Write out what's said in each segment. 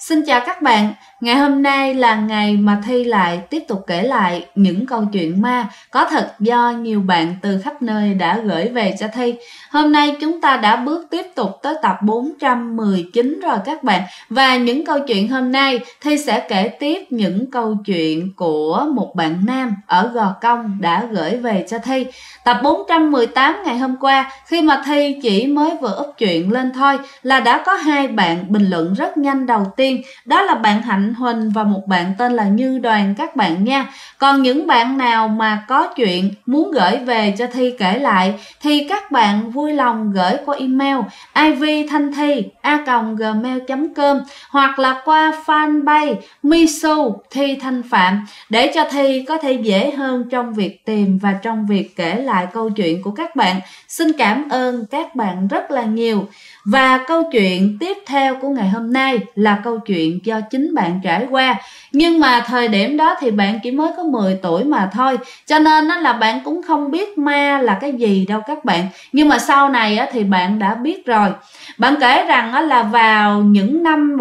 Xin chào các bạn, ngày hôm nay là ngày mà Thi lại tiếp tục kể lại những câu chuyện ma có thật do nhiều bạn từ khắp nơi đã gửi về cho Thi. Hôm nay chúng ta đã bước tiếp tục tới tập 419 rồi các bạn. Và những câu chuyện hôm nay Thi sẽ kể tiếp những câu chuyện của một bạn nam ở Gò Công đã gửi về cho Thi. Tập 418 ngày hôm qua, khi mà Thi chỉ mới vừa up chuyện lên thôi là đã có hai bạn bình luận rất nhanh. Đầu tiên đó là bạn Hạnh Huỳnh và một bạn tên là Như Đoàn các bạn nha. Còn những bạn nào mà có chuyện muốn gửi về cho Thi kể lại thì các bạn vui lòng gửi qua email ivthanthi@gmail.com hoặc là qua fanpage Misu Thi Thanh Phạm để cho Thi có thể dễ hơn trong việc tìm và trong việc kể lại câu chuyện của các bạn. Xin cảm ơn các bạn rất là nhiều. Và câu chuyện tiếp theo của ngày hôm nay là câu chuyện do chính bạn trải qua. Nhưng mà thời điểm đó thì bạn chỉ mới có 10 tuổi mà thôi, cho nên là bạn cũng không biết ma là cái gì đâu các bạn. Nhưng mà sau này thì bạn đã biết rồi. Bạn kể rằng là vào những năm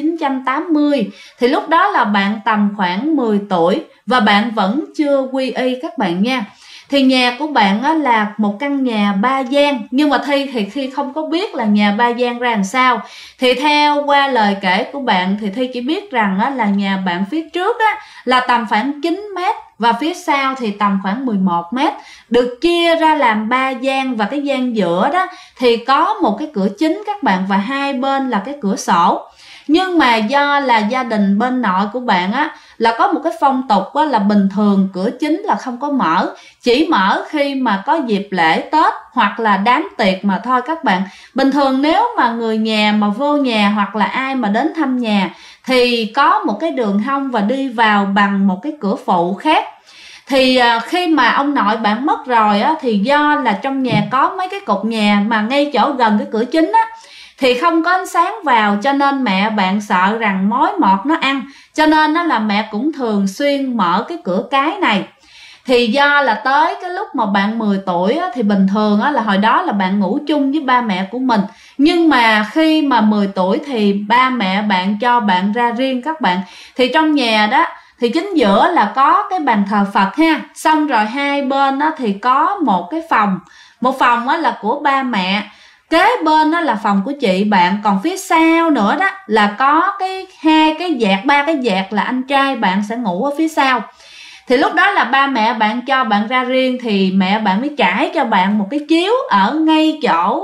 1980 thì lúc đó là bạn tầm khoảng 10 tuổi và bạn vẫn chưa quy y các bạn nha. Thì nhà của bạn là một căn nhà 3 gian, nhưng mà Thi thì khi không có biết là nhà 3 gian ra làm sao. Thì theo qua lời kể của bạn thì Thi chỉ biết rằng là nhà bạn phía trước là tầm khoảng 9 mét và phía sau thì tầm khoảng 11 mét, được chia ra làm 3 gian, và cái gian giữa đó thì có một cái cửa chính các bạn, và hai bên là cái cửa sổ. Nhưng mà do là gia đình bên nội của bạn là có một cái phong tục là bình thường cửa chính là không có mở, chỉ mở khi mà có dịp lễ Tết hoặc là đám tiệc mà thôi các bạn. Bình thường nếu mà người nhà mà vô nhà hoặc là ai mà đến thăm nhà thì có một cái đường hông và đi vào bằng một cái cửa phụ khác. Thì khi mà ông nội bạn mất rồi thì do là trong nhà có mấy cái cột nhà mà ngay chỗ gần cái cửa chính thì không có ánh sáng vào, cho nên mẹ bạn sợ rằng mối mọt nó ăn, cho nên là mẹ cũng thường xuyên mở cái cửa cái này. Thì do là tới cái lúc mà bạn 10 tuổi thì bình thường là hồi đó là bạn ngủ chung với ba mẹ của mình. Nhưng mà khi mà 10 tuổi thì ba mẹ bạn cho bạn ra riêng các bạn. Thì trong nhà đó thì chính giữa là có cái bàn thờ Phật ha, xong rồi hai bên thì có một cái phòng. Một phòng là của ba mẹ, kế bên là phòng của chị bạn, còn phía sau nữa đó là có hai cái dạt, ba cái dạt là anh trai bạn sẽ ngủ ở phía sau. Thì lúc đó là ba mẹ bạn cho bạn ra riêng thì mẹ bạn mới trải cho bạn một cái chiếu ở ngay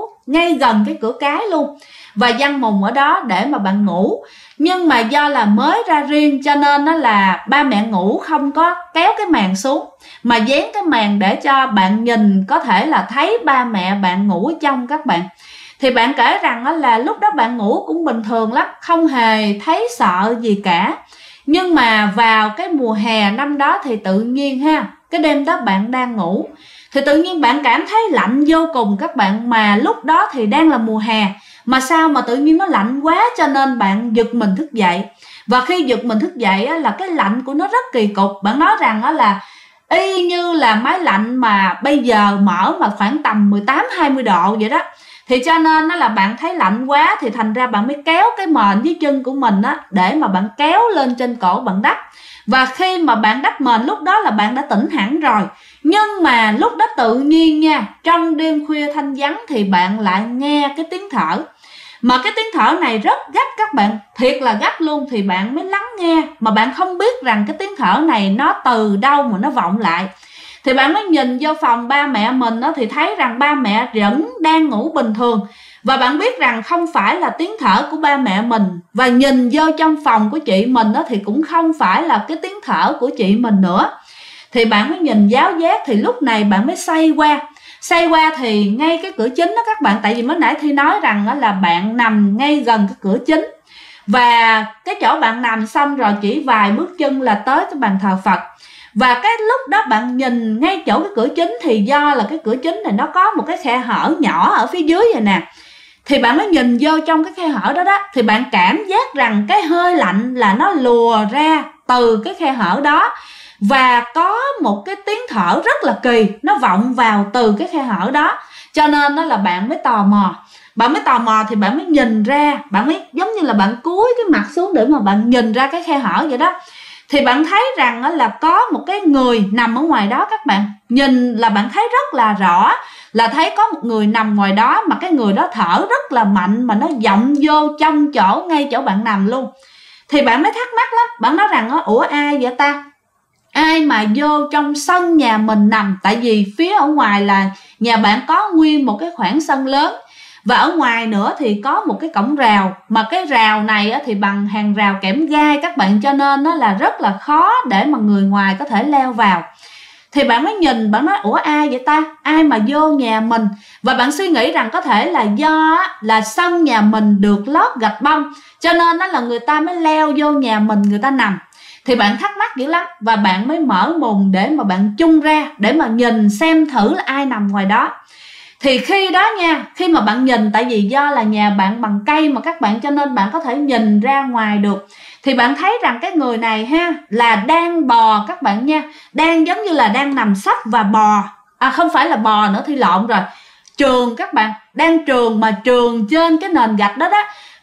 gần cái cửa cái luôn, và giăng mùng ở đó để mà bạn ngủ. Nhưng mà do là mới ra riêng cho nên là ba mẹ ngủ không có kéo cái màn xuống, mà dán cái màn để cho bạn nhìn có thể là thấy ba mẹ bạn ngủ ở trong các bạn. Thì bạn kể rằng là lúc đó bạn ngủ cũng bình thường lắm, không hề thấy sợ gì cả. Nhưng mà vào cái mùa hè năm đó thì tự nhiên cái đêm đó bạn đang ngủ thì tự nhiên bạn cảm thấy lạnh vô cùng các bạn. Mà lúc đó thì đang là mùa hè mà sao mà tự nhiên nó lạnh quá, cho nên bạn giật mình thức dậy. Và khi giật mình thức dậy là cái lạnh của nó rất kỳ cục. Bạn nói rằng là y như là máy lạnh mà bây giờ mở mà khoảng tầm 18-20 độ vậy đó. Thì cho nên là bạn thấy lạnh quá thì thành ra bạn mới kéo cái mền dưới chân của mình để mà bạn kéo lên trên cổ bạn đắp. Và khi mà bạn đắp mền lúc đó là bạn đã tỉnh hẳn rồi. Nhưng mà lúc đó tự nhiên nha, trong đêm khuya thanh vắng thì bạn lại nghe cái tiếng thở. Mà cái tiếng thở này rất gấp các bạn, thiệt là gấp luôn. Thì bạn mới lắng nghe mà bạn không biết rằng cái tiếng thở này nó từ đâu mà nó vọng lại. Thì bạn mới nhìn vô phòng ba mẹ mình thì thấy rằng ba mẹ vẫn đang ngủ bình thường. Và bạn biết rằng không phải là tiếng thở của ba mẹ mình. Và nhìn vô trong phòng của chị mình thì cũng không phải là cái tiếng thở của chị mình nữa. Thì bạn mới nhìn giáo giác, thì lúc này bạn mới xoay qua thì ngay cái cửa chính đó các bạn. Tại vì mới nãy Thi nói rằng là bạn nằm ngay gần cái cửa chính, và cái chỗ bạn nằm xong rồi chỉ vài bước chân là tới cái bàn thờ Phật. Và cái lúc đó bạn nhìn ngay chỗ cái cửa chính thì do là cái cửa chính này nó có một cái khe hở nhỏ ở phía dưới vậy nè. Thì bạn mới nhìn vô trong cái khe hở đó thì bạn cảm giác rằng cái hơi lạnh là nó lùa ra từ cái khe hở đó. Và có một cái tiếng thở rất là kỳ, nó vọng vào từ cái khe hở đó. Cho nên là bạn mới tò mò. bạn mới tò mò thì bạn mới nhìn ra, bạn mới giống như là bạn cúi cái mặt xuống để mà bạn nhìn ra cái khe hở vậy đó. Thì bạn thấy rằng là có một cái người nằm ở ngoài đó các bạn. Nhìn là bạn thấy rất là rõ, là thấy có một người nằm ngoài đó, mà cái người đó thở rất là mạnh, mà nó vọng vô trong chỗ, ngay chỗ bạn nằm luôn. Thì bạn mới thắc mắc lắm, bạn nói rằng ủa ai vậy ta? Ai mà vô trong sân nhà mình nằm? Tại vì phía ở ngoài là nhà bạn có nguyên một cái khoảng sân lớn, và ở ngoài nữa thì có một cái cổng rào, mà cái rào này thì bằng hàng rào kẽm gai các bạn, cho nên nó là rất là khó để mà người ngoài có thể leo vào. Thì bạn mới nhìn, bạn nói ủa ai vậy ta? Ai mà vô nhà mình? Và bạn suy nghĩ rằng có thể là do là sân nhà mình được lót gạch bông, cho nên là người ta mới leo vô nhà mình, người ta nằm. Thì bạn thắc mắc dữ lắm, và bạn mới mở mùng để mà bạn chung ra, để mà nhìn xem thử là ai nằm ngoài đó. Thì khi đó nha, khi mà bạn nhìn, tại vì do là nhà bạn bằng cây mà các bạn, cho nên bạn có thể nhìn ra ngoài được. Thì bạn thấy rằng cái người này ha, là đang bò các bạn nha, đang giống như là đang nằm sấp và bò, không phải là bò nữa thì lộn rồi, trườn các bạn, đang trườn mà trườn trên cái nền gạch đó đó.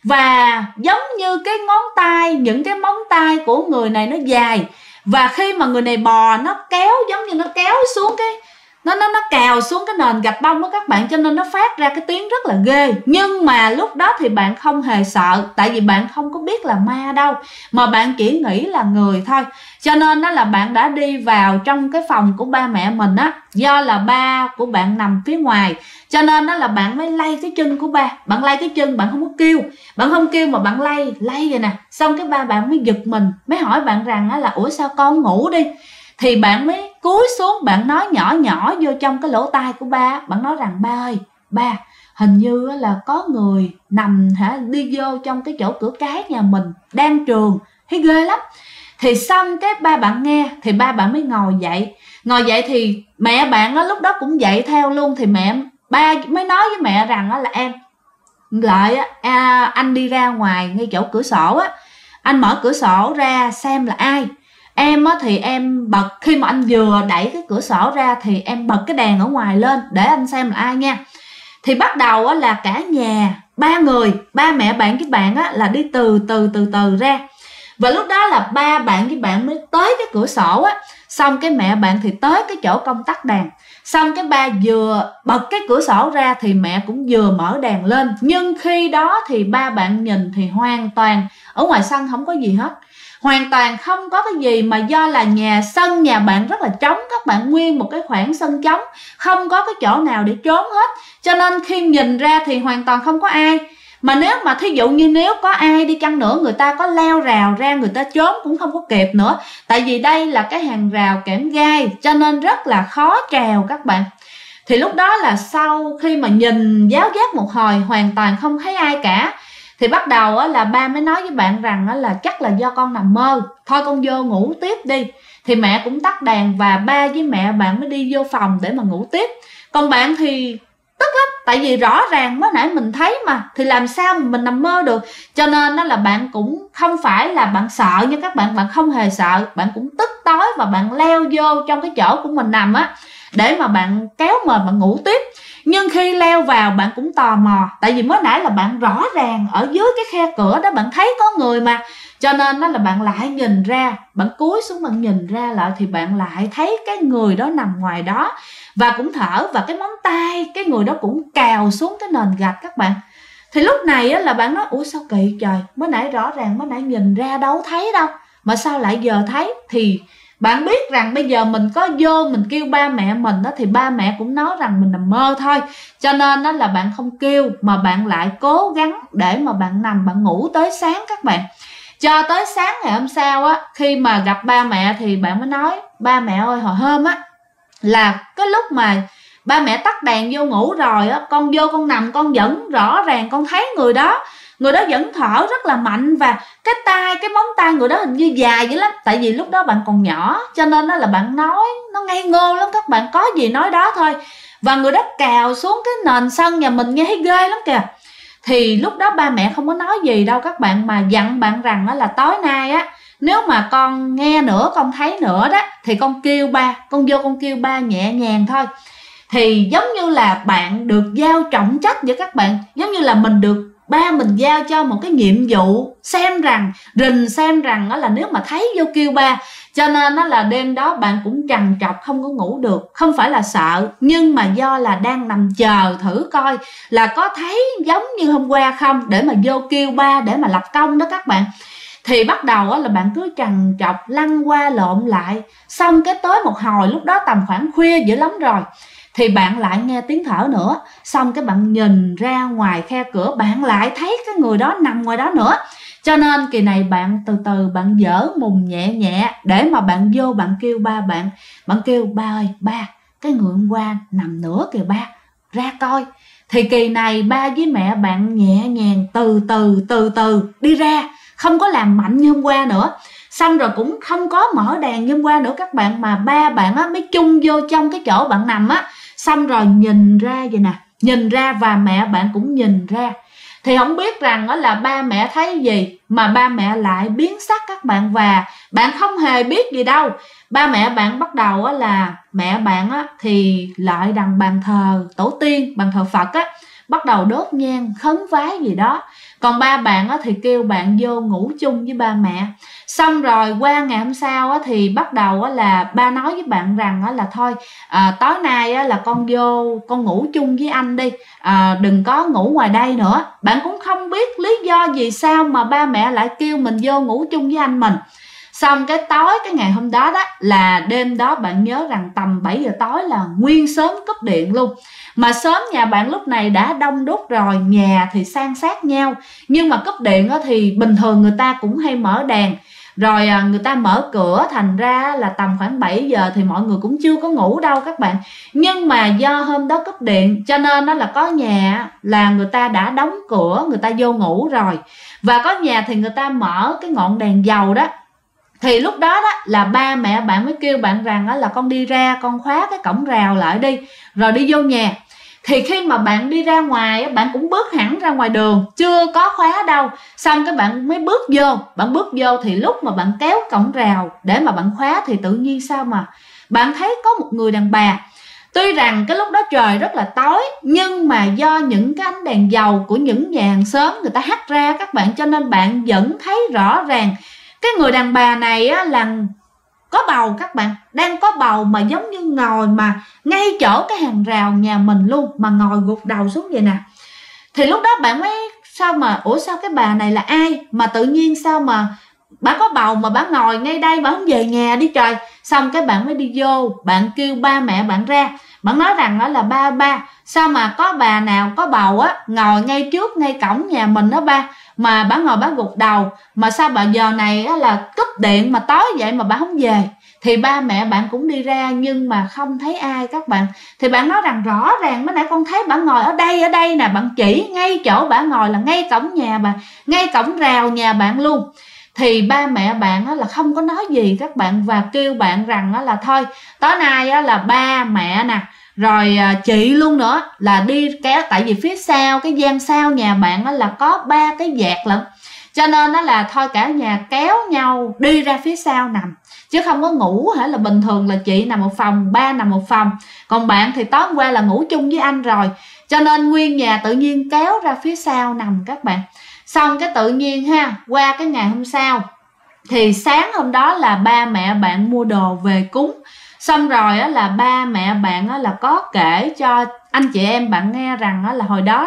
Và giống như cái ngón tay, những cái móng tay của người này nó dài, và khi mà người này bò, nó kéo, giống như nó kéo xuống cái nó cào xuống cái nền gạch bông đó các bạn, cho nên nó phát ra cái tiếng rất là ghê. Nhưng mà lúc đó thì bạn không hề sợ, tại vì bạn không có biết là ma đâu, mà bạn chỉ nghĩ là người thôi. Cho nên đó là bạn đã đi vào trong cái phòng của ba mẹ mình á, do là ba của bạn nằm phía ngoài, cho nên đó là bạn mới lay cái chân của ba. Bạn lay cái chân, bạn không có kêu, bạn không kêu mà bạn lay vậy nè. Xong cái ba bạn mới giật mình, mới hỏi bạn rằng là ủa sao con ngủ đi. Thì bạn mới cúi xuống, bạn nói nhỏ nhỏ vô trong cái lỗ tai của ba. Bạn nói rằng ba ơi, ba, hình như là có người nằm đi vô trong cái chỗ cửa cái nhà mình, đang trườn, thấy ghê lắm. Thì xong cái ba bạn nghe, thì ba bạn mới ngồi dậy. Ngồi dậy thì mẹ bạn lúc đó cũng dậy theo luôn. Thì ba mới nói với mẹ rằng là em lại anh đi ra ngoài ngay chỗ cửa sổ á, anh mở cửa sổ ra xem là ai. Em thì em bật, khi mà anh vừa đẩy cái cửa sổ ra thì em bật cái đèn ở ngoài lên để anh xem là ai nha. Thì bắt đầu là cả nhà, ba người, ba mẹ bạn với bạn là đi từ từ ra. Và lúc đó là ba bạn với bạn mới tới cái cửa sổ á. Xong cái mẹ bạn thì tới cái chỗ công tắc đèn. Xong cái ba vừa bật cái cửa sổ ra thì mẹ cũng vừa mở đèn lên. Nhưng khi đó thì ba bạn nhìn thì hoàn toàn ở ngoài sân không có gì hết, hoàn toàn không có cái gì, mà do là sân nhà bạn rất là trống các bạn, nguyên một cái khoảng sân trống, không có cái chỗ nào để trốn hết. Cho nên khi nhìn ra thì hoàn toàn không có ai. Mà nếu mà thí dụ như nếu có ai đi chăng nữa, người ta có leo rào ra, người ta trốn cũng không có kịp nữa. Tại vì đây là cái hàng rào kẽm gai, cho nên rất là khó trèo các bạn. Thì lúc đó là sau khi mà nhìn giáo giác một hồi, hoàn toàn không thấy ai cả, thì bắt đầu là ba mới nói với bạn rằng là chắc là do con nằm mơ, thôi con vô ngủ tiếp đi. Thì mẹ cũng tắt đèn, và ba với mẹ bạn mới đi vô phòng để mà ngủ tiếp. Còn bạn thì tức lắm, tại vì rõ ràng mới nãy mình thấy mà, thì làm sao mà mình nằm mơ được. Cho nên là bạn cũng không phải là bạn sợ nha các bạn, bạn không hề sợ. Bạn cũng tức tối và bạn leo vô trong cái chỗ của mình nằm á, để mà bạn kéo mền bạn ngủ tiếp. Nhưng khi leo vào bạn cũng tò mò, tại vì mới nãy là bạn rõ ràng ở dưới cái khe cửa đó bạn thấy có người mà. Cho nên là bạn lại nhìn ra, bạn cúi xuống bạn nhìn ra lại, thì bạn lại thấy cái người đó nằm ngoài đó và cũng thở, và cái móng tay cái người đó cũng cào xuống cái nền gạch các bạn. Thì lúc này là bạn nói ủa sao kỳ trời, mới nãy rõ ràng mới nãy nhìn ra đâu thấy đâu, mà sao lại giờ thấy. Thì bạn biết rằng bây giờ mình có vô mình kêu ba mẹ mình đó, thì ba mẹ cũng nói rằng mình nằm mơ thôi. Cho nên đó là bạn không kêu, mà bạn lại cố gắng để mà bạn nằm bạn ngủ tới sáng các bạn. Cho tới sáng ngày hôm sau á, khi mà gặp ba mẹ thì bạn mới nói ba mẹ ơi, hồi hôm á là cái lúc mà ba mẹ tắt đèn vô ngủ rồi á, con vô con nằm con vẫn rõ ràng con thấy người đó vẫn thở rất là mạnh, và cái móng tay người đó hình như dài dữ lắm. Tại vì lúc đó bạn còn nhỏ, cho nên đó là bạn nói nó ngây ngô lắm các bạn, có gì nói đó thôi. Và người đó cào xuống cái nền sân nhà mình nghe thấy ghê lắm kìa. Thì lúc đó ba mẹ không có nói gì đâu các bạn, mà dặn bạn rằng là tối nay á, nếu mà con nghe nữa, con thấy nữa đó, thì con kêu ba, con vô con kêu ba nhẹ nhàng thôi. thì giống như là bạn được giao trọng trách với các bạn, giống như là mình được ba mình giao cho một cái nhiệm vụ xem rằng đó là nếu mà thấy vô kêu ba, cho nên đó là đêm đó bạn cũng trằn trọc không có ngủ được. Không phải là sợ, nhưng mà do là đang nằm chờ thử coi là có thấy giống như hôm qua không, để mà vô kêu ba để mà lập công đó các bạn. Thì bắt đầu là bạn cứ trằn trọc lăn qua lộn lại, xong cái tới một hồi lúc đó tầm khoảng khuya dữ lắm rồi, thì bạn lại nghe tiếng thở nữa. Xong cái bạn nhìn ra ngoài khe cửa, bạn lại thấy cái người đó nằm ngoài đó nữa. Cho nên kỳ này bạn từ từ bạn dở mùng nhẹ nhẹ để mà bạn vô bạn kêu ba bạn. Bạn kêu ba ơi, ba, cái người hôm qua nằm nữa kìa ba, ra coi. Thì kỳ này ba với mẹ bạn nhẹ nhàng từ từ đi ra, không có làm mạnh như hôm qua nữa. Xong rồi cũng không có mở đèn như hôm qua nữa các bạn, mà ba bạn mới chung vô trong cái chỗ bạn nằm á. Xong rồi nhìn ra vậy nè, nhìn ra và mẹ bạn cũng nhìn ra. Thì không biết rằng đó là ba mẹ thấy gì mà ba mẹ lại biến sắc các bạn, và bạn không hề biết gì đâu. Ba mẹ bạn bắt đầu là mẹ bạn thì lại đằng bàn thờ tổ tiên, bàn thờ Phật bắt đầu đốt nhang khấn vái gì đó. Còn ba bạn thì kêu bạn vô ngủ chung với ba mẹ. Xong rồi qua ngày hôm sau thì bắt đầu là ba nói với bạn rằng là thôi tối nay là con vô con ngủ chung với anh đi, đừng có ngủ ngoài đây nữa. Bạn cũng không biết lý do gì sao mà ba mẹ lại kêu mình vô ngủ chung với anh mình. Xong cái tối cái ngày hôm đó là đêm đó bạn nhớ rằng tầm 7 giờ tối là nguyên xóm cúp điện luôn. Mà xóm nhà bạn lúc này đã đông đúc rồi, nhà thì san sát nhau, nhưng mà cúp điện thì bình thường người ta cũng hay mở đèn, rồi người ta mở cửa, thành ra là tầm khoảng 7 giờ thì mọi người cũng chưa có ngủ đâu các bạn. Nhưng mà do hôm đó cúp điện cho nên là có nhà là người ta đã đóng cửa, người ta vô ngủ rồi. Và có nhà thì người ta mở cái ngọn đèn dầu đó. Thì lúc đó là ba mẹ bạn mới kêu bạn rằng là con đi ra con khóa cái cổng rào lại đi, rồi đi vô nhà. Thì khi mà bạn đi ra ngoài, bạn cũng bước hẳn ra ngoài đường, chưa có khóa đâu. Xong cái bạn mới bước vô. Bạn bước vô thì lúc mà bạn kéo cổng rào để mà bạn khóa thì tự nhiên sao mà bạn thấy có một người đàn bà. Tuy rằng cái lúc đó trời rất là tối, nhưng mà do những cái ánh đèn dầu của những nhà hàng xóm người ta hắt ra các bạn, cho nên bạn vẫn thấy rõ ràng cái người đàn bà này là có bầu các bạn, đang có bầu mà giống như ngồi mà ngay chỗ cái hàng rào nhà mình luôn, mà ngồi gục đầu xuống vậy nè. Thì lúc đó bạn mới sao cái bà này là ai mà tự nhiên sao mà bà có bầu mà bà ngồi ngay đây, bà không về nhà đi trời. Xong cái bạn mới đi vô, bạn kêu ba mẹ bạn ra, bạn nói rằng là ba sao mà có bà nào có bầu ngồi ngay trước ngay cổng nhà mình đó ba, mà bà ngồi bà gục đầu, mà sao bà giờ này là cúp điện mà tối vậy mà bà không về. Thì ba mẹ bạn cũng đi ra nhưng mà không thấy ai các bạn. Thì bạn nói rằng rõ ràng mới nãy con thấy bà ngồi ở đây nè, bạn chỉ ngay chỗ bà ngồi là ngay cổng nhà bà, ngay cổng rào nhà bạn luôn. Thì ba mẹ bạn là không có nói gì các bạn, và kêu bạn rằng là thôi tối nay là ba mẹ nè rồi chị luôn nữa là đi kéo, tại vì phía sau cái gian sau nhà bạn là có 3 cái vẹt lận, cho nên là thôi cả nhà kéo nhau đi ra phía sau nằm, chứ không có ngủ hả. Là bình thường là chị nằm một phòng, ba nằm một phòng, còn bạn thì tối hôm qua là ngủ chung với anh rồi, cho nên nguyên nhà tự nhiên kéo ra phía sau nằm các bạn. Xong cái tự nhiên qua cái ngày hôm sau thì sáng hôm đó là ba mẹ bạn mua đồ về cúng. Xong rồi là ba mẹ bạn là có kể cho anh chị em bạn nghe rằng là hồi đó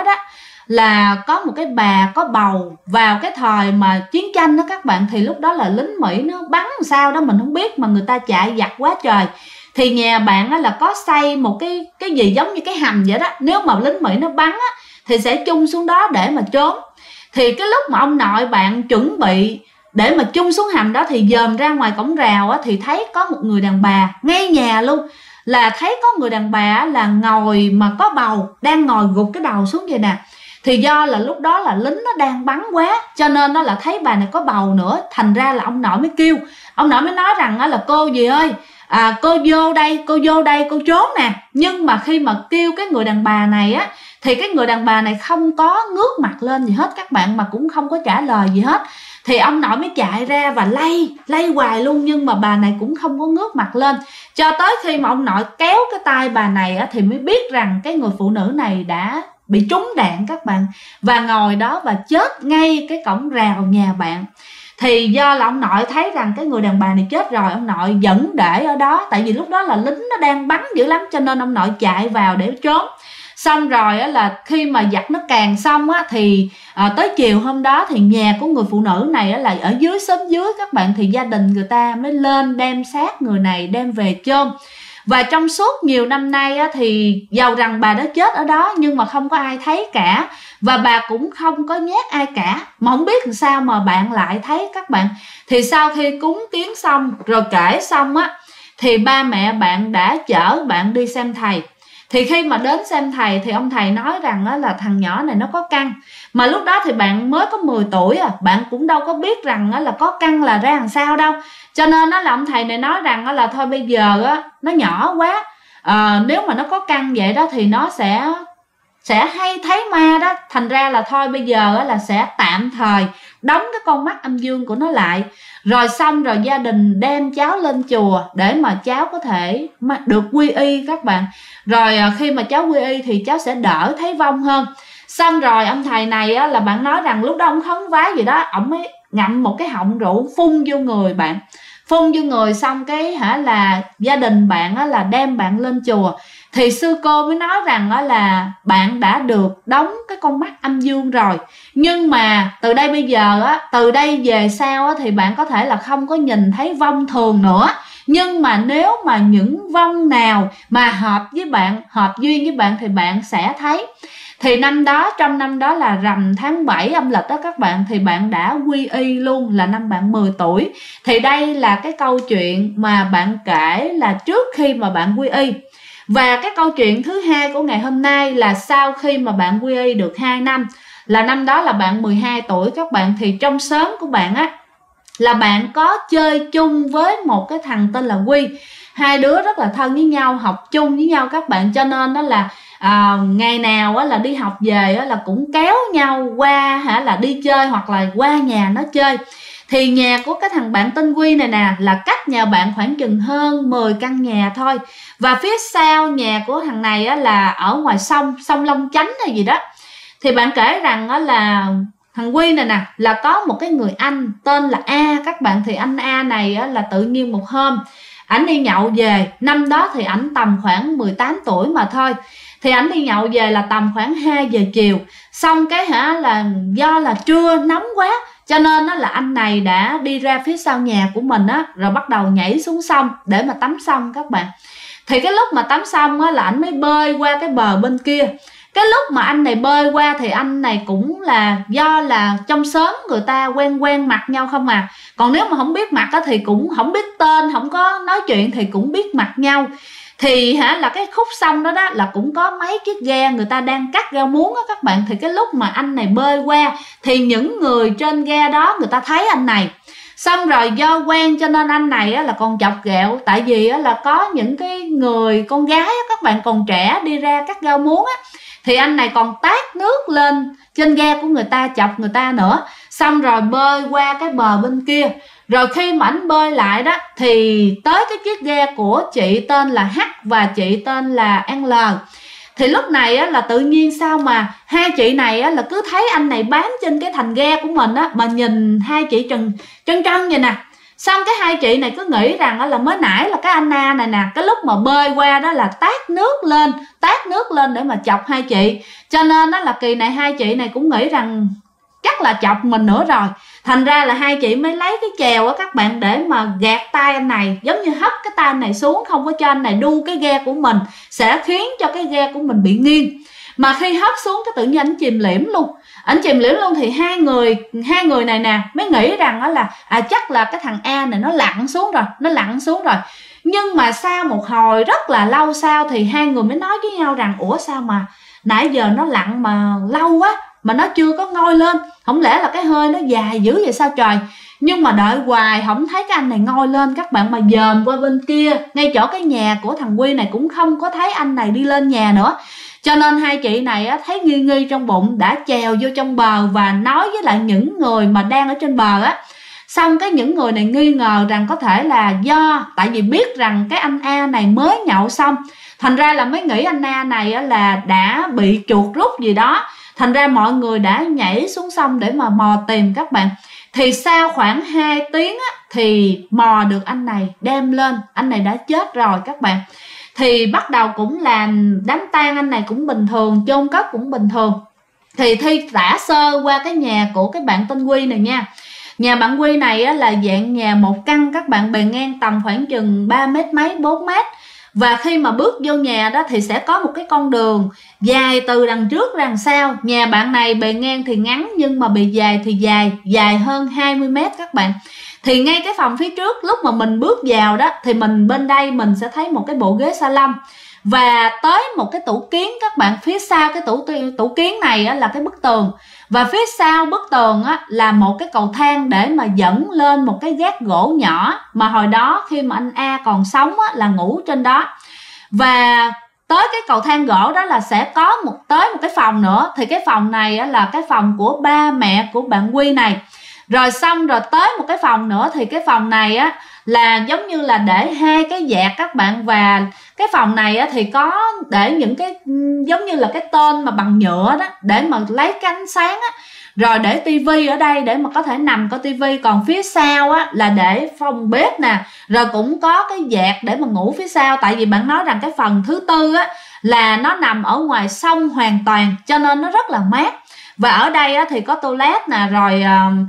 là có một cái bà có bầu vào cái thời mà chiến tranh đó các bạn. Thì lúc đó là lính Mỹ nó bắn sao đó mình không biết, mà người ta chạy giặc quá trời. Thì nhà bạn là có xây một cái gì giống như cái hầm vậy đó, nếu mà lính Mỹ nó bắn thì sẽ chung xuống đó để mà trốn. Thì cái lúc mà ông nội bạn chuẩn bị để mà chung xuống hầm đó thì dòm ra ngoài cổng rào thì thấy có một người đàn bà ngay nhà luôn, là thấy có người đàn bà là ngồi mà có bầu, đang ngồi gục cái đầu xuống vậy nè. Thì do là lúc đó là lính nó đang bắn quá, cho nên nó là thấy bà này có bầu nữa, thành ra là ông nội mới kêu, ông nội mới nói rằng là cô dì ơi, cô vô đây cô trốn nè. Nhưng mà khi mà kêu cái người đàn bà này thì cái người đàn bà này không có ngước mặt lên gì hết các bạn, mà cũng không có trả lời gì hết. Thì ông nội mới chạy ra và lay hoài luôn, nhưng mà bà này cũng không có ngước mặt lên. Cho tới khi mà ông nội kéo cái tay bà này thì mới biết rằng cái người phụ nữ này đã bị trúng đạn các bạn, và ngồi đó và chết ngay cái cổng rào nhà bạn. Thì do là ông nội thấy rằng cái người đàn bà này chết rồi, ông nội vẫn để ở đó, tại vì lúc đó là lính nó đang bắn dữ lắm, cho nên ông nội chạy vào để trốn. Xong rồi là khi mà giặc nó càng xong thì tới chiều hôm đó thì nhà của người phụ nữ này là ở dưới, xóm dưới các bạn, thì gia đình người ta mới lên đem xác người này đem về chôn. Và trong suốt nhiều năm nay thì dầu rằng bà đã chết ở đó nhưng mà không có ai thấy cả, và bà cũng không có nhát ai cả, mà không biết làm sao mà bạn lại thấy các bạn. Thì sau khi cúng kiến xong rồi kể xong thì ba mẹ bạn đã chở bạn đi xem thầy. Thì khi mà đến xem thầy thì ông thầy nói rằng là thằng nhỏ này nó có căn. Mà lúc đó thì bạn mới có 10 tuổi bạn cũng đâu có biết rằng là có căn là ra làm sao đâu. Cho nên là ông thầy này nói rằng là thôi bây giờ nó nhỏ quá, nếu mà nó có căn vậy đó thì nó sẽ hay thấy ma đó. Thành ra là thôi bây giờ là sẽ tạm thời đóng cái con mắt âm dương của nó lại. Rồi xong rồi gia đình đem cháu lên chùa để mà cháu có thể được quy y các bạn. Rồi khi mà cháu quy y thì cháu sẽ đỡ thấy vong hơn. Xong rồi ông thầy này là bạn nói rằng lúc đó ông khấn vái gì đó, ông mới ngậm một cái họng rượu phun vô người bạn. Phun vô người xong cái là gia đình bạn là đem bạn lên chùa. Thì sư cô mới nói rằng là bạn đã được đóng cái con mắt âm dương rồi. Nhưng mà từ đây bây giờ từ đây về sau thì bạn có thể là không có nhìn thấy vong thường nữa. Nhưng mà nếu mà những vong nào mà hợp với bạn, hợp duyên với bạn thì bạn sẽ thấy. Thì năm đó, trong năm đó là rằm tháng 7 âm lịch đó các bạn, thì bạn đã quy y luôn, là năm bạn 10 tuổi. Thì đây là cái câu chuyện mà bạn kể là trước khi mà bạn quy y. Và cái câu chuyện thứ hai của ngày hôm nay là sau khi mà bạn quy y được 2 năm, là năm đó là bạn 12 tuổi các bạn. Thì trong xóm của bạn là bạn có chơi chung với một cái thằng tên là Quy. Hai đứa rất là thân với nhau, học chung với nhau các bạn. Cho nên đó là ngày nào là đi học về là cũng kéo nhau qua là đi chơi hoặc là qua nhà nó chơi. Thì nhà của cái thằng bạn tên Quy này nè là cách nhà bạn khoảng chừng hơn 10 căn nhà thôi. Và phía sau nhà của thằng này là ở ngoài sông Long Chánh hay gì đó. Thì bạn kể rằng là thằng Quy này nè là có một cái người anh tên là A các bạn. Thì anh A này là tự nhiên một hôm ảnh đi nhậu về. Năm đó thì ảnh tầm khoảng 18 tuổi mà thôi. Thì ảnh đi nhậu về là tầm khoảng 2 giờ chiều. Xong cái là do là trưa nóng quá, cho nên là anh này đã đi ra phía sau nhà của mình rồi bắt đầu nhảy xuống sông để mà tắm sông các bạn. Thì cái lúc mà tắm xong là anh mới bơi qua cái bờ bên kia. Cái lúc mà anh này bơi qua thì anh này cũng là do là trong xóm người ta quen mặt nhau không à. Còn nếu mà không biết mặt thì cũng không biết tên, không có nói chuyện thì cũng biết mặt nhau. Thì là cái khúc sông đó là cũng có mấy chiếc ghe người ta đang cắt rau muống các bạn. Thì cái lúc mà anh này bơi qua thì những người trên ghe đó người ta thấy anh này. Xong rồi do quen cho nên anh này là còn chọc ghẹo. Tại vì là có những cái người con gái các bạn còn trẻ đi ra cắt rau muống thì anh này còn tát nước lên trên ghe của người ta, chọc người ta nữa. Xong rồi bơi qua cái bờ bên kia. Rồi khi mà ảnh bơi lại đó thì tới cái chiếc ghe của chị tên là H và chị tên là L. Thì lúc này là tự nhiên sao mà hai chị này là cứ thấy anh này bám trên cái thành ghe của mình mà nhìn hai chị chân vậy nè. Xong cái hai chị này cứ nghĩ rằng là mới nãy là cái anh A này nè, cái lúc mà bơi qua đó là tát nước lên để mà chọc hai chị. Cho nên đó là kỳ này hai chị này cũng nghĩ rằng chắc là chọc mình nữa rồi. Thành ra là hai chị mới lấy cái chèo các bạn để mà gạt tay anh này, giống như hất cái tay anh này xuống, không có cho anh này đu cái ghe của mình, sẽ khiến cho cái ghe của mình bị nghiêng. Mà khi hất xuống cái tự nhiên anh chìm liễm luôn. Anh chìm liễm luôn thì hai người này nè mới nghĩ rằng là chắc là cái thằng A này nó lặn xuống rồi. Nhưng mà sau một hồi rất là lâu sau thì hai người mới nói với nhau rằng ủa sao mà nãy giờ nó lặn mà lâu quá mà nó chưa có ngoi lên, không lẽ là cái hơi nó dài dữ vậy sao trời. Nhưng mà đợi hoài không thấy cái anh này ngoi lên các bạn, mà dòm qua bên kia ngay chỗ cái nhà của thằng Quy này cũng không có thấy anh này đi lên nhà nữa. Cho nên hai chị này á, thấy nghi nghi trong bụng, đã trèo vô trong bờ và nói với lại những người mà đang ở trên bờ á. Xong cái những người này nghi ngờ rằng có thể là do tại vì biết rằng cái anh A này mới nhậu xong, thành ra là mới nghĩ anh A này á, là đã bị chuột rút gì đó. Thành ra mọi người đã nhảy xuống sông để mà mò tìm các bạn. Thì sau khoảng 2 tiếng á, thì mò được anh này đem lên. Anh này đã chết rồi các bạn. Thì bắt đầu cũng làm đám tang anh này cũng bình thường, chôn cất cũng bình thường. Thì Thi tả sơ qua cái nhà của cái bạn tên Quy này nha. Nhà bạn Quy này á, là dạng nhà một căn các bạn, bề ngang tầm khoảng chừng 3 mét mấy 4 mét. Và khi mà bước vô nhà đó thì sẽ có một cái con đường dài từ đằng trước ra đằng sau. Nhà bạn này bề ngang thì ngắn nhưng mà bề dài thì dài hơn 20 mét các bạn. Thì ngay cái phòng phía trước lúc mà mình bước vào đó thì mình bên đây mình sẽ thấy một cái bộ ghế salon và tới một cái tủ kiến các bạn. Phía sau cái tủ kiến này á, là cái bức tường, và phía sau bức tường á, là một cái cầu thang để mà dẫn lên một cái gác gỗ nhỏ mà hồi đó khi mà anh A còn sống á, là ngủ trên đó. Và tới cái cầu thang gỗ đó là sẽ có tới một cái phòng nữa. Thì cái phòng này á, là cái phòng của ba mẹ của bạn Quy này. Rồi xong rồi tới một cái phòng nữa, thì cái phòng này á là giống như là để hai cái dạt các bạn. Và cái phòng này á thì có để những cái giống như là cái tên mà bằng nhựa đó để mà lấy cái ánh sáng á. Rồi để tivi ở đây để mà có thể nằm coi tivi. Còn phía sau á là để phòng bếp nè. Rồi cũng có cái dạt để mà ngủ phía sau. Tại vì bạn nói rằng cái phần thứ tư á là nó nằm ở ngoài sông hoàn toàn, cho nên nó rất là mát. Và ở đây á, thì có toilet nè, rồi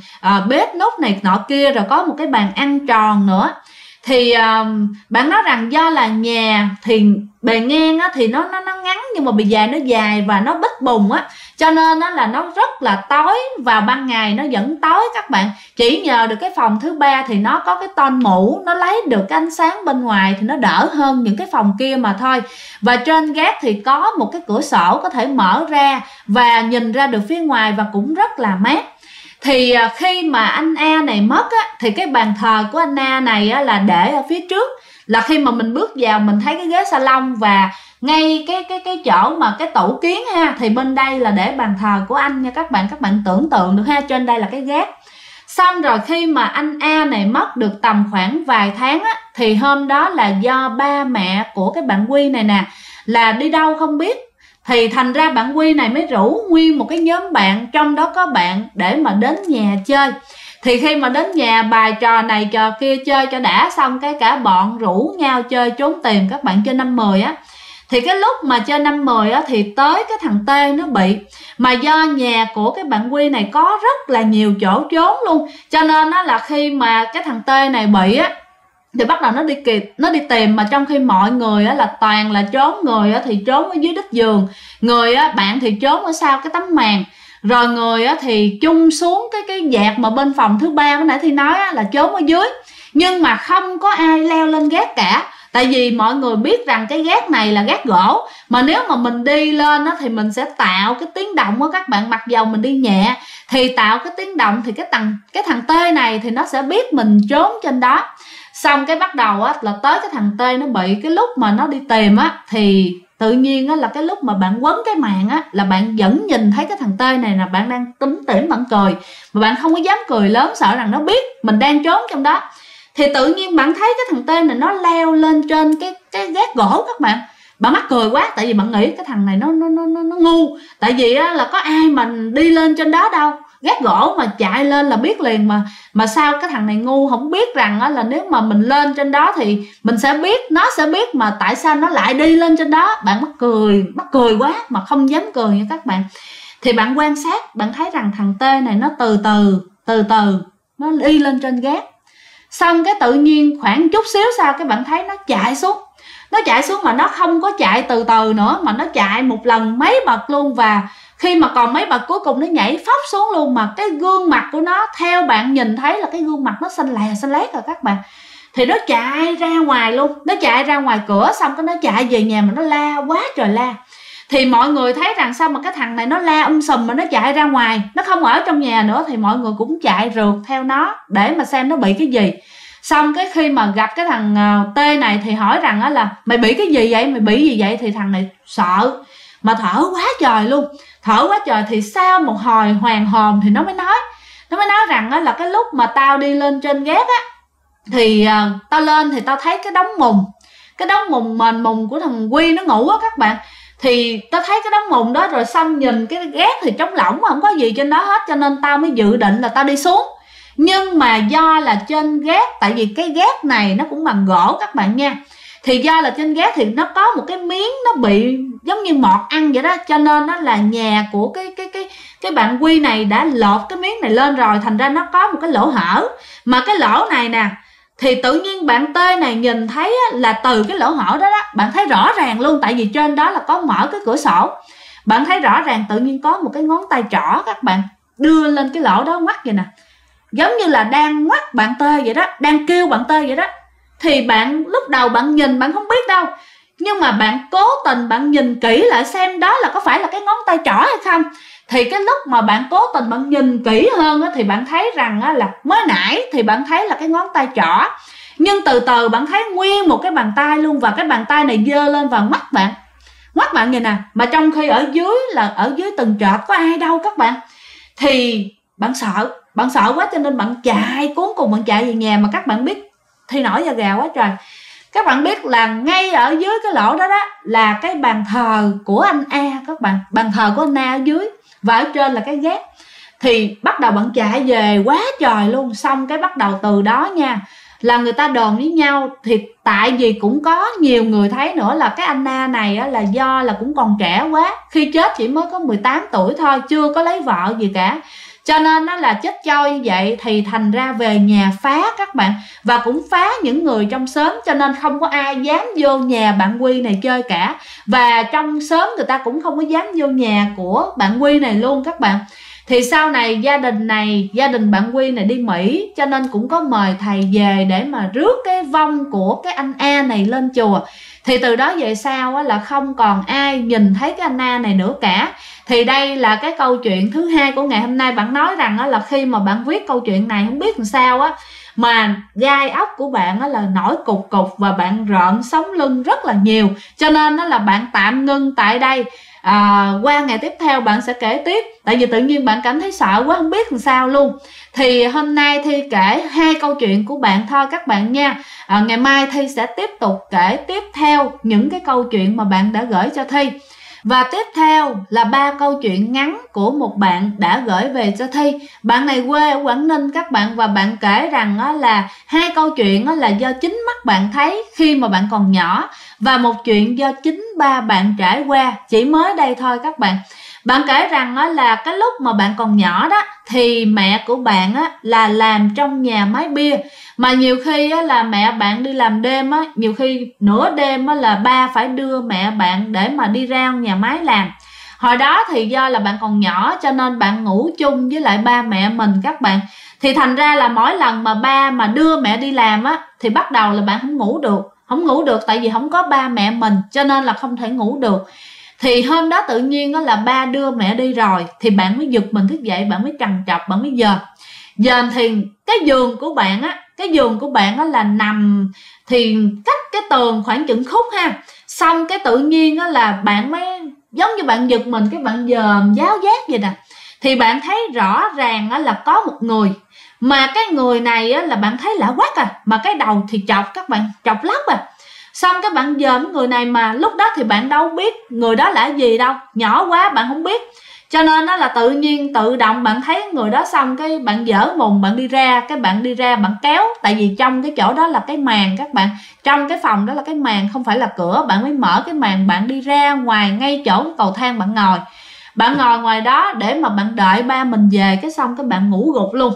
bếp nút này nọ kia, rồi có một cái bàn ăn tròn nữa. Thì bạn nói rằng do là nhà thì bề ngang á, thì nó ngắn nhưng mà bề dài nó dài và nó bít bùng á, cho nên á, là nó rất là tối. Vào ban ngày nó vẫn tối các bạn. Chỉ nhờ được cái phòng thứ ba thì nó có cái tôn mũ, nó lấy được cái ánh sáng bên ngoài thì nó đỡ hơn những cái phòng kia mà thôi. Và trên gác thì có một cái cửa sổ có thể mở ra và nhìn ra được phía ngoài và cũng rất là mát. Thì khi mà anh A này mất á, thì cái bàn thờ của anh A này á, là để ở phía trước. Là khi mà mình bước vào mình thấy cái ghế salon và ngay cái chỗ mà cái tủ kiến ha, thì bên đây là để bàn thờ của anh nha các bạn tưởng tượng được ha, trên đây là cái gác. Xong rồi khi mà anh A này mất được tầm khoảng vài tháng á, thì hôm đó là do ba mẹ của cái bạn Quy này nè là đi đâu không biết. Thì thành ra bạn Quy này mới rủ nguyên một cái nhóm bạn, trong đó có bạn để mà đến nhà chơi. Thì khi mà đến nhà bài trò này trò kia chơi cho đã, xong cái cả bọn rủ nhau chơi trốn tìm các bạn, chơi 5-10 á. Thì cái lúc mà chơi 5-10 á thì tới cái thằng T nó bị. Mà do nhà của cái bạn Quy này có rất là nhiều chỗ trốn luôn, cho nên á là khi mà cái thằng T này bị á thì bắt đầu nó đi tìm. Mà trong khi mọi người á là toàn là trốn, người á thì trốn ở dưới đít giường, người á bạn thì trốn ở sau cái tấm màn, rồi người á thì chung xuống cái dạt mà bên phòng thứ ba, cái nãy thì nói á, là trốn ở dưới. Nhưng mà không có ai leo lên gác cả. Tại vì mọi người biết rằng cái gác này là gác gỗ, mà nếu mà mình đi lên á, thì mình sẽ tạo cái tiếng động á các bạn. Mặc dầu mình đi nhẹ thì tạo cái tiếng động thì cái thằng T này thì nó sẽ biết mình trốn trên đó. Xong cái bắt đầu á là tới cái thằng T nó bị. Cái lúc mà nó đi tìm á thì tự nhiên á là cái lúc mà bạn quấn cái màn á là bạn vẫn nhìn thấy cái thằng T này là bạn đang túm tỉm bạn cười, mà bạn không có dám cười lớn, sợ rằng nó biết mình đang trốn trong đó. Thì tự nhiên bạn thấy cái thằng T này nó leo lên trên cái gác gỗ các bạn. Bạn mắc cười quá, tại vì bạn nghĩ cái thằng này nó ngu. Tại vì á là có ai mà đi lên trên đó đâu, gác gỗ mà chạy lên là biết liền mà sao cái thằng này ngu không biết rằng á là nếu mà mình lên trên đó thì mình sẽ biết, nó sẽ biết mà tại sao nó lại đi lên trên đó. Bạn mắc cười quá mà không dám cười nha các bạn. Thì bạn quan sát, bạn thấy rằng thằng T này nó từ từ nó đi lên trên gác. Xong cái tự nhiên khoảng chút xíu sau cái bạn thấy nó chạy xuống. Nó chạy xuống mà nó không có chạy từ từ nữa, mà nó chạy một lần mấy bậc luôn. Và khi mà còn mấy bậc cuối cùng nó nhảy phóc xuống luôn. Mà cái gương mặt của nó, theo bạn nhìn thấy là cái gương mặt nó xanh lét rồi các bạn. Thì nó chạy ra ngoài luôn, nó chạy ra ngoài cửa. Xong cái nó chạy về nhà mà nó la quá trời la. Thì mọi người thấy rằng sao mà cái thằng này nó la sùm mà nó chạy ra ngoài, nó không ở trong nhà nữa. Thì mọi người cũng chạy rượt theo nó để mà xem nó bị cái gì. Xong cái khi mà gặp cái thằng T này thì hỏi rằng là mày bị cái gì vậy, mày bị gì vậy. Thì thằng này sợ mà thở quá trời luôn, thở quá trời. Thì sau một hồi hoàn hồn thì nó mới nói rằng á, là cái lúc mà tao đi lên trên gác á, thì tao lên thì tao thấy cái đống mùng mền mùng của thằng Quy nó ngủ á các bạn. Thì tao thấy cái đống mùng đó, rồi xong nhìn cái gác thì trống lỏng, không có gì trên đó hết, cho nên tao mới dự định là tao đi xuống. Nhưng mà do là trên gác, tại vì cái gác này nó cũng bằng gỗ các bạn nha, thì do là trên gác thì nó có một cái miếng nó bị giống như mọt ăn vậy đó, cho nên nó là nhà của cái bạn Quy này đã lột cái miếng này lên rồi, thành ra nó có một cái lỗ hở. Mà cái lỗ này nè, thì tự nhiên bạn Tê này nhìn thấy là từ cái lỗ hở đó bạn thấy rõ ràng luôn, tại vì trên đó là có mở cái cửa sổ. Bạn thấy rõ ràng tự nhiên có một cái ngón tay trỏ các bạn đưa lên cái lỗ đó ngoắt vậy nè, giống như là đang ngoắt bạn Tê vậy đó, đang kêu bạn Tê vậy đó. Thì bạn lúc đầu bạn nhìn bạn không biết đâu, nhưng mà bạn cố tình bạn nhìn kỹ lại xem đó là có phải là cái ngón tay trỏ hay không. Thì cái lúc mà bạn cố tình bạn nhìn kỹ hơn thì bạn thấy rằng là mới nãy thì bạn thấy là cái ngón tay trỏ, nhưng từ từ bạn thấy nguyên một cái bàn tay luôn, và cái bàn tay này giơ lên và ngoắt bạn vậy nè. Mà trong khi ở dưới tầng trệt có ai đâu các bạn. Thì bạn sợ quá, cho nên bạn chạy cuốn cùng bạn chạy về nhà. Mà các bạn biết, thì nổi da gà quá trời, các bạn biết là ngay ở dưới cái lỗ đó là cái bàn thờ của anh A các bạn, bàn thờ của anh A ở dưới, và ở trên là cái gác. Thì bắt đầu bạn chạy về quá trời luôn. Xong cái bắt đầu từ đó nha, là người ta đồn với nhau. Thì tại vì cũng có nhiều người thấy nữa là cái anh A này là do là cũng còn trẻ quá, khi chết chỉ mới có 18 tuổi thôi, chưa có lấy vợ gì cả, cho nên nó là chết trôi như vậy. Thì thành ra về nhà phá các bạn, và cũng phá những người trong xóm, cho nên không có ai dám vô nhà bạn Quy này chơi cả. Và trong xóm người ta cũng không có dám vô nhà của bạn Quy này luôn các bạn. Thì sau này gia đình bạn Quy này đi Mỹ, cho nên cũng có mời thầy về để mà rước cái vong của cái anh A này lên chùa. Thì từ đó về sau là không còn ai nhìn thấy cái anh A này nữa cả. Thì đây là cái câu chuyện thứ hai của ngày hôm nay. Bạn nói rằng là khi mà bạn viết câu chuyện này không biết làm sao mà gai ốc của bạn là nổi cục cục, và bạn rợn sống lưng rất là nhiều, cho nên là bạn tạm ngưng tại đây. Qua ngày tiếp theo bạn sẽ kể tiếp, tại vì tự nhiên bạn cảm thấy sợ quá không biết làm sao luôn. Thì hôm nay Thi kể 2 câu chuyện của bạn thôi các bạn nha. Ngày mai Thi sẽ tiếp tục kể tiếp theo những cái câu chuyện mà bạn đã gửi cho Thi. Và tiếp theo là 3 câu chuyện ngắn của một bạn đã gửi về cho Thi. Bạn này quê ở Quảng Ninh các bạn, và bạn kể rằng là 2 câu chuyện là do chính mắt bạn thấy khi mà bạn còn nhỏ, và một chuyện do chính ba bạn trải qua chỉ mới đây thôi các bạn. Bạn kể rằng là cái lúc mà bạn còn nhỏ đó, thì mẹ của bạn là làm trong nhà máy bia. Mà nhiều khi là mẹ bạn đi làm đêm, nhiều khi nửa đêm là ba phải đưa mẹ bạn để mà đi ra nhà máy làm. Hồi đó thì do là bạn còn nhỏ, cho nên bạn ngủ chung với lại ba mẹ mình các bạn. Thì thành ra là mỗi lần mà ba mà đưa mẹ đi làm thì bắt đầu là bạn không ngủ được, tại vì không có ba mẹ mình, cho nên là không thể ngủ được. Thì hôm đó tự nhiên là ba đưa mẹ đi rồi, thì bạn mới giật mình thức dậy, bạn mới trằn trọc, bạn mới dòm. Thì cái giường của bạn là nằm thì cách cái tường khoảng chừng khúc ha. Xong cái tự nhiên là bạn mới giống như bạn giật mình, cái bạn dòm giáo giác vậy nè. Thì bạn thấy rõ ràng là có một người, mà cái người này là bạn thấy lạ quắc mà cái đầu thì chọc các bạn, chọc lóc Xong cái bạn dòm người này, mà lúc đó thì bạn đâu biết người đó là gì đâu, nhỏ quá bạn không biết, cho nên là tự nhiên tự động bạn thấy người đó. Xong cái bạn dở mùng bạn đi ra, bạn kéo, tại vì trong cái chỗ đó là cái màn các bạn, trong cái phòng đó là cái màn không phải là cửa, bạn mới mở cái màn, bạn đi ra ngoài ngay chỗ cầu thang, bạn ngồi ngoài đó để mà bạn đợi ba mình về. Cái xong cái bạn ngủ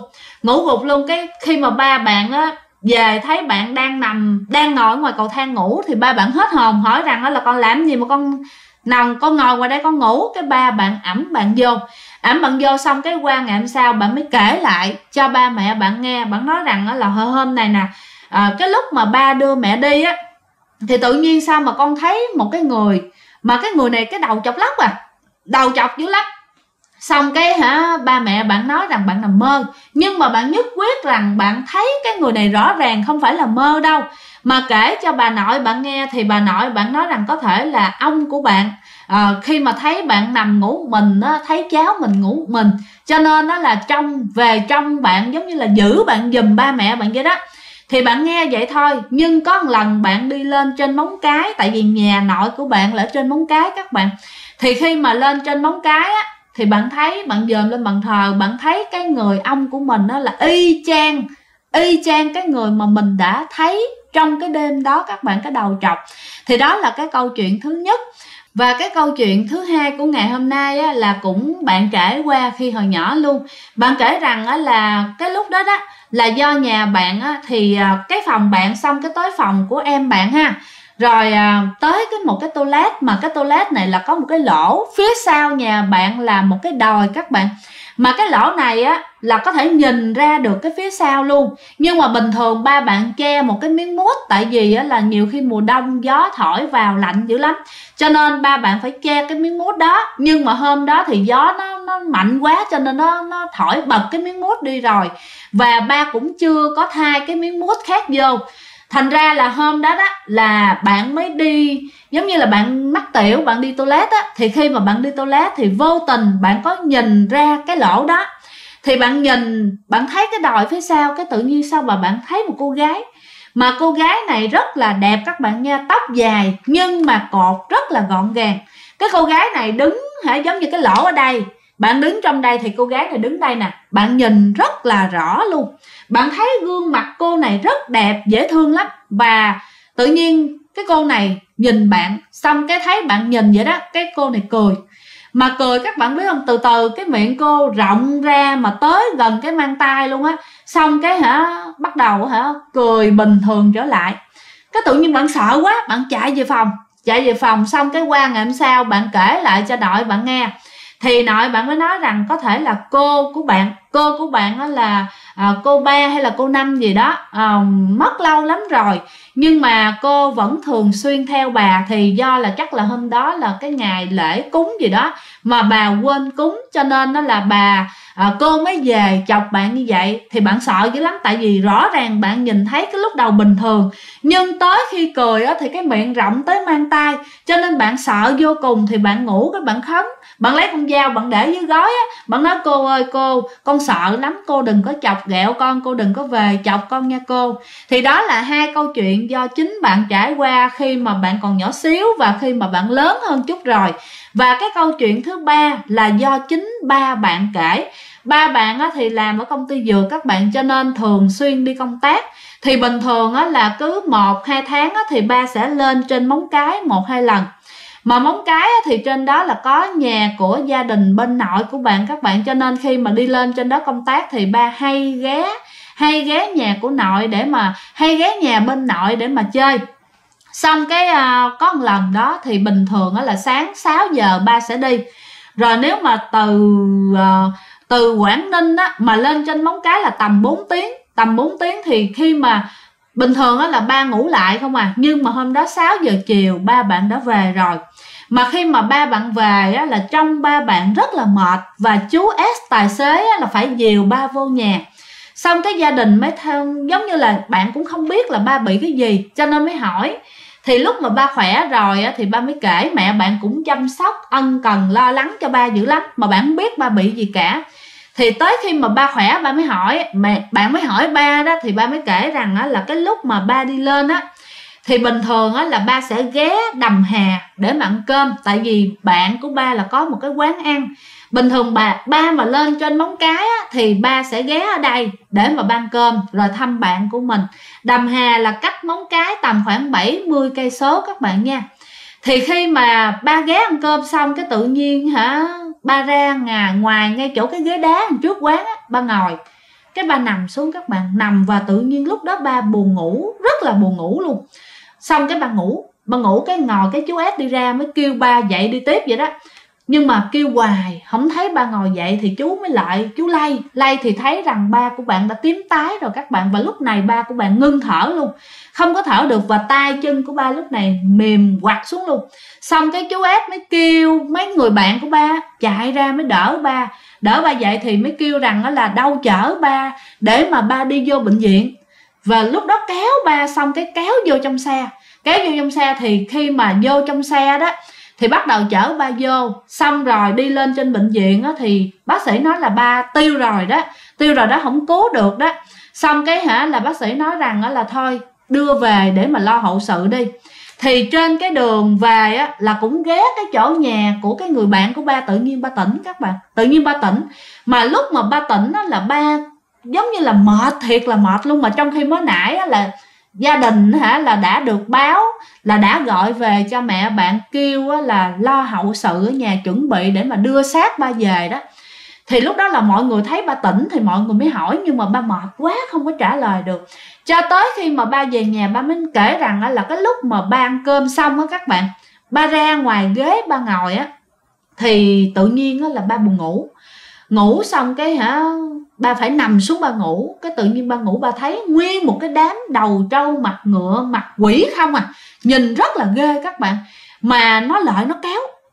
gục luôn. Cái khi mà ba bạn về thấy bạn đang ngồi ngoài cầu thang ngủ, thì ba bạn hết hồn hỏi rằng là con làm gì mà con ngồi ngoài đây con ngủ. Cái ba bạn ẵm bạn vô. Xong cái qua ngày hôm sau bạn mới kể lại cho ba mẹ bạn nghe. Bạn nói rằng là hôm này nè, cái lúc mà ba đưa mẹ đi thì tự nhiên sao mà con thấy một cái người, mà cái người này cái đầu chọc lóc đầu chọc dữ lắm. Xong cái ba mẹ bạn nói rằng bạn nằm mơ, nhưng mà bạn nhất quyết rằng bạn thấy cái người này rõ ràng không phải là mơ đâu. Mà kể cho bà nội bạn nghe, thì bà nội bạn nói rằng có thể là ông của bạn khi mà thấy bạn nằm ngủ mình á, thấy cháu mình ngủ mình, cho nên nó là trong bạn giống như là giữ bạn giùm ba mẹ bạn vậy đó. Thì bạn nghe vậy thôi, nhưng có một lần bạn đi lên trên móng cái, tại vì nhà nội của bạn là ở trên móng cái các bạn. Thì khi mà lên trên móng cái á, thì bạn thấy, bạn dòm lên bàn thờ, bạn thấy cái người ông của mình đó là y chang cái người mà mình đã thấy trong cái đêm đó các bạn, cái đầu trọc. Thì đó là cái câu chuyện thứ nhất. Và cái câu chuyện thứ hai của ngày hôm nay á, là cũng bạn trải qua khi hồi nhỏ luôn. Bạn kể rằng á, là cái lúc đó đó là do nhà bạn á, thì cái phòng bạn xong cái tới phòng của em bạn ha, rồi tới một cái toilet, mà cái toilet này là có một cái lỗ phía sau nhà bạn là một cái đồi các bạn, mà cái lỗ này á là có thể nhìn ra được cái phía sau luôn. Nhưng mà bình thường ba bạn che một cái miếng mút, tại vì á là nhiều khi mùa đông gió thổi vào lạnh dữ lắm, cho nên ba bạn phải che cái miếng mút đó. Nhưng mà hôm đó thì gió nó mạnh quá, cho nên nó thổi bật cái miếng mút đi rồi, và ba cũng chưa có thay cái miếng mút khác vô. Thành ra là hôm đó đó là bạn mới đi, giống như là bạn mắc tiểu, bạn đi toilet á, thì khi mà bạn đi toilet thì vô tình bạn có nhìn ra cái lỗ đó. Thì bạn nhìn, bạn thấy cái đồi phía sau, cái tự nhiên sao mà bạn thấy một cô gái, mà cô gái này rất là đẹp các bạn nha, tóc dài nhưng mà cột rất là gọn gàng. Cái cô gái này đứng giống như cái lỗ ở đây, bạn đứng trong đây thì cô gái này đứng đây nè, bạn nhìn rất là rõ luôn. Bạn thấy gương mặt cô này rất đẹp, dễ thương lắm. Và tự nhiên cái cô này nhìn bạn, xong cái thấy bạn nhìn vậy đó, cái cô này cười. Mà cười các bạn biết không, từ từ cái miệng cô rộng ra mà tới gần cái mang tay luôn á. Xong cái bắt đầu cười bình thường trở lại. Cái tự nhiên bạn sợ quá, bạn chạy về phòng. Xong cái qua ngày hôm sau bạn kể lại cho nội bạn nghe, thì nội bạn mới nói rằng có thể là cô của bạn đó là cô ba hay là cô năm gì đó, mất lâu lắm rồi, nhưng mà cô vẫn thường xuyên theo bà. Thì do là chắc là hôm đó là cái ngày lễ cúng gì đó mà bà quên cúng, cho nên đó là cô mới về chọc bạn như vậy. Thì bạn sợ dữ lắm, tại vì rõ ràng bạn nhìn thấy cái lúc đầu bình thường, nhưng tới khi cười á, thì cái miệng rộng tới mang tay, cho nên bạn sợ vô cùng. Thì bạn ngủ, cái bạn khấn, bạn lấy con dao bạn để dưới gối á, bạn nói cô ơi cô, con sợ lắm, cô đừng có chọc ghẹo con, cô đừng có về chọc con nha cô. Thì đó là hai câu chuyện do chính bạn trải qua khi mà bạn còn nhỏ xíu và khi mà bạn lớn hơn chút rồi. Và cái câu chuyện thứ ba là do chính ba bạn kể. Ba bạn á, thì làm ở công ty dược các bạn, cho nên thường xuyên đi công tác. Thì bình thường á, là cứ 1-2 tháng á, thì ba sẽ lên trên Móng Cái 1-2 lần. Mà Móng Cái á, thì trên đó là có nhà của gia đình bên nội của bạn các bạn, cho nên khi mà đi lên trên đó công tác thì ba hay ghé nhà của nội, để mà hay ghé nhà bên nội để mà chơi. Xong cái có một lần đó thì bình thường á, là sáng 6 giờ ba sẽ đi. Rồi nếu mà từ Quảng Ninh á, mà lên trên Móng Cái là tầm 4 tiếng. Thì khi mà bình thường á, là ba ngủ lại không à, nhưng mà hôm đó 6 giờ chiều ba bạn đã về rồi. Mà khi mà ba bạn về á, là trong ba bạn rất là mệt, và chú S tài xế á, là phải dìu ba vô nhà. Xong cái gia đình mới giống như là bạn cũng không biết là ba bị cái gì, cho nên mới hỏi. Thì lúc mà ba khỏe rồi á, thì ba mới kể, mẹ bạn cũng chăm sóc ân cần lo lắng cho ba dữ lắm, mà bạn không biết ba bị gì cả. Thì tới khi mà ba khỏe, ba mới hỏi, bạn mới hỏi ba đó, thì ba mới kể rằng á, là cái lúc mà ba đi lên á, thì bình thường á, là ba sẽ ghé Đầm Hà để mà ăn cơm. Tại vì bạn của ba là có một cái quán ăn. Bình thường ba mà lên trên Móng Cái á, thì ba sẽ ghé ở đây để mà ba ăn cơm rồi thăm bạn của mình. Đầm Hà là cách Móng Cái tầm khoảng 70 cây số các bạn nha. Thì khi mà ba ghé ăn cơm xong, cái tự nhiên ba ra ngoài ngay chỗ cái ghế đá trước quán á, ba ngồi. Cái ba nằm xuống các bạn, nằm, và tự nhiên lúc đó ba buồn ngủ, rất là buồn ngủ luôn. Xong cái ba ngủ cái ngồi, cái chú S đi ra mới kêu ba dậy đi tiếp vậy đó. Nhưng mà kêu hoài không thấy ba ngồi dậy, thì chú mới lại, chú lay thì thấy rằng ba của bạn đã tím tái rồi các bạn. Và lúc này ba của bạn ngưng thở luôn, không có thở được, và tay chân của ba lúc này mềm quặt xuống luôn. Xong cái chú S mới kêu mấy người bạn của ba chạy ra mới đỡ ba dậy, thì mới kêu rằng là đâu chở ba để mà ba đi vô bệnh viện. Và lúc đó kéo ba, xong cái kéo vô trong xe. Thì khi mà vô trong xe đó, Thì bắt đầu chở ba vô, xong rồi đi lên trên bệnh viện á, thì bác sĩ nói là ba tiêu rồi đó, không cứu được đó. Xong cái là bác sĩ nói rằng là thôi đưa về để mà lo hậu sự đi. Thì trên cái đường về á, là cũng ghé cái chỗ nhà của cái người bạn của ba, tự nhiên ba tỉnh các bạn, tự nhiên ba tỉnh. Mà lúc mà ba tỉnh á, là ba giống như là mệt, thiệt là mệt luôn. Mà trong khi mới nãy á, là gia đình là đã được báo, là đã gọi về cho mẹ bạn, kêu á, là lo hậu sự ở nhà, chuẩn bị để mà đưa xác ba về đó. Thì lúc đó là mọi người thấy ba tỉnh thì mọi người mới hỏi, nhưng mà ba mệt quá không có trả lời được. Cho tới khi mà ba về nhà, ba mới kể rằng là cái lúc mà ba ăn cơm xong á các bạn, ba ra ngoài ghế ba ngồi á, thì tự nhiên á là ba buồn ngủ. Ngủ xong cái ba phải nằm xuống ba ngủ. Cái tự nhiên ba ngủ, ba thấy nguyên một cái đám đầu trâu mặt ngựa mặt quỷ không à, nhìn rất là ghê các bạn. Mà nó lại nó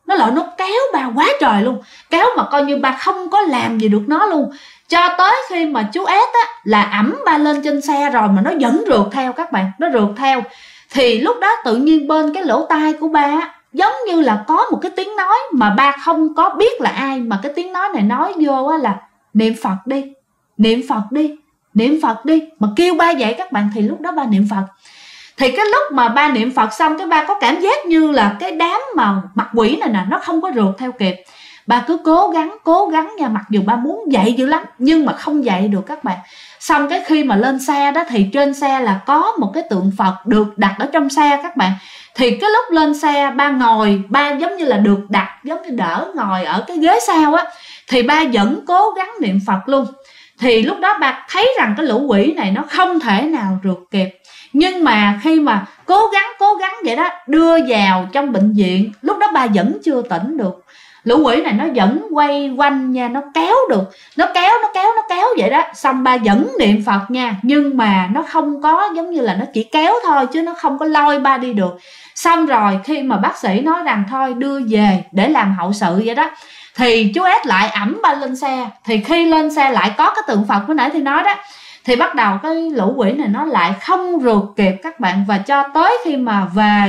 kéo ba quá trời luôn, kéo mà coi như ba không có làm gì được nó luôn. Cho tới khi mà chú ét á là ẵm ba lên trên xe rồi mà nó vẫn rượt theo các bạn, nó rượt theo. Thì lúc đó tự nhiên bên cái lỗ tai của ba á, giống như là có một cái tiếng nói mà ba không có biết là ai, mà cái tiếng nói này nói vô á là niệm Phật đi, niệm Phật đi, niệm Phật đi, mà kêu ba vậy các bạn. Thì lúc đó ba niệm Phật. Thì cái lúc mà ba niệm Phật xong, cái ba có cảm giác như là cái đám mà mặt quỷ này nè, nó không có rượt theo kịp. Ba cứ cố gắng nha, mặc dù ba muốn dậy dữ lắm nhưng mà không dậy được các bạn. Xong cái khi mà lên xe đó, thì trên xe là có một cái tượng Phật được đặt ở trong xe các bạn. Thì cái lúc lên xe ba ngồi, ba giống như là được đặt, giống như đỡ ngồi ở cái ghế sau á, thì ba vẫn cố gắng niệm Phật luôn. Thì lúc đó ba thấy rằng cái lũ quỷ này nó không thể nào rượt kịp. Nhưng mà khi mà cố gắng vậy đó, đưa vào trong bệnh viện, lúc đó ba vẫn chưa tỉnh được. Lũ quỷ này nó vẫn quay quanh nha, nó kéo được, nó kéo vậy đó. Xong ba vẫn niệm Phật nha, nhưng mà nó không có, giống như là nó chỉ kéo thôi chứ nó không có lôi ba đi được. Xong rồi khi mà bác sĩ nói rằng thôi đưa về để làm hậu sự vậy đó, thì chú ét lại ẵm ba lên xe. Thì khi lên xe lại có cái tượng Phật mới nãy thì nói đó, thì bắt đầu cái lũ quỷ này nó lại không rượt kịp các bạn. Và cho tới khi mà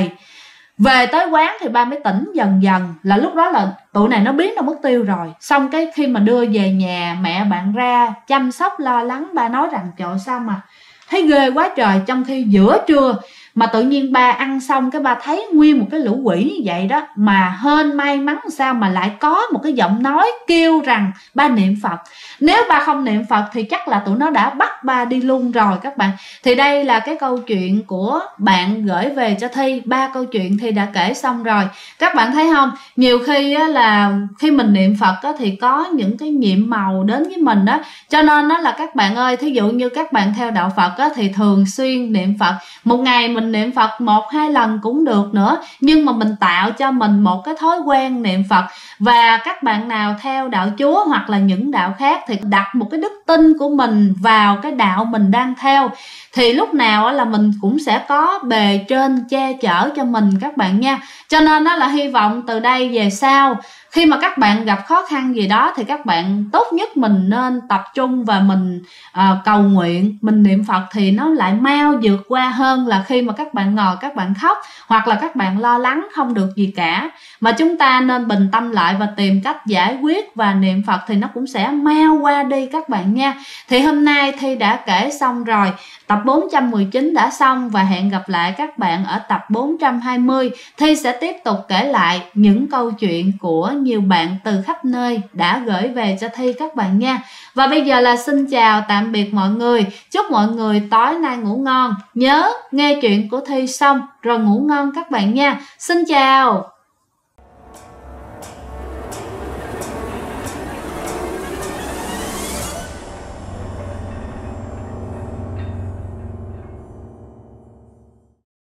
về tới quán thì ba mới tỉnh dần dần, là lúc đó là tụi này nó biến đâu mất tiêu rồi. Xong cái khi mà đưa về nhà, mẹ bạn ra chăm sóc lo lắng, ba nói rằng trời sao mà thấy ghê quá trời. Trong khi giữa trưa mà tự nhiên ba ăn xong, cái ba thấy nguyên một cái lũ quỷ như vậy đó. Mà hên may mắn sao mà lại có một cái giọng nói kêu rằng ba niệm Phật. Nếu ba không niệm Phật thì chắc là tụi nó đã bắt ba đi luôn rồi các bạn. Thì đây là cái câu chuyện của bạn gửi về cho Thi. 3 câu chuyện Thi đã kể xong rồi. Các bạn thấy không, nhiều khi là khi mình niệm Phật thì có những cái nhiệm màu đến với mình đó. Cho nên đó là các bạn ơi, thí dụ như các bạn theo đạo Phật thì thường xuyên niệm Phật. Một ngày mình niệm Phật 1-2 lần cũng được nữa, nhưng mà mình tạo cho mình một cái thói quen niệm Phật. Và các bạn nào theo đạo Chúa hoặc là những đạo khác thì đặt một cái đức tin của mình vào cái đạo mình đang theo, thì lúc nào là mình cũng sẽ có bề trên che chở cho mình các bạn nha. Cho nên đó là hy vọng từ đây về sau, khi mà các bạn gặp khó khăn gì đó thì các bạn tốt nhất mình nên tập trung và mình cầu nguyện, mình niệm Phật thì nó lại mau vượt qua hơn là khi mà các bạn ngồi các bạn khóc hoặc là các bạn lo lắng không được gì cả. Mà chúng ta nên bình tâm lại và tìm cách giải quyết, và niệm Phật thì nó cũng sẽ mau qua đi các bạn nha. Thì hôm nay Thi đã kể xong rồi, tập 419 đã xong, và hẹn gặp lại các bạn ở tập 420. Thi sẽ tiếp tục kể lại những câu chuyện của nhiều bạn từ khắp nơi đã gửi về cho Thi các bạn nha. Và bây giờ là xin chào tạm biệt mọi người. Chúc mọi người tối nay ngủ ngon. Nhớ nghe chuyện của Thi xong rồi ngủ ngon các bạn nha. Xin chào.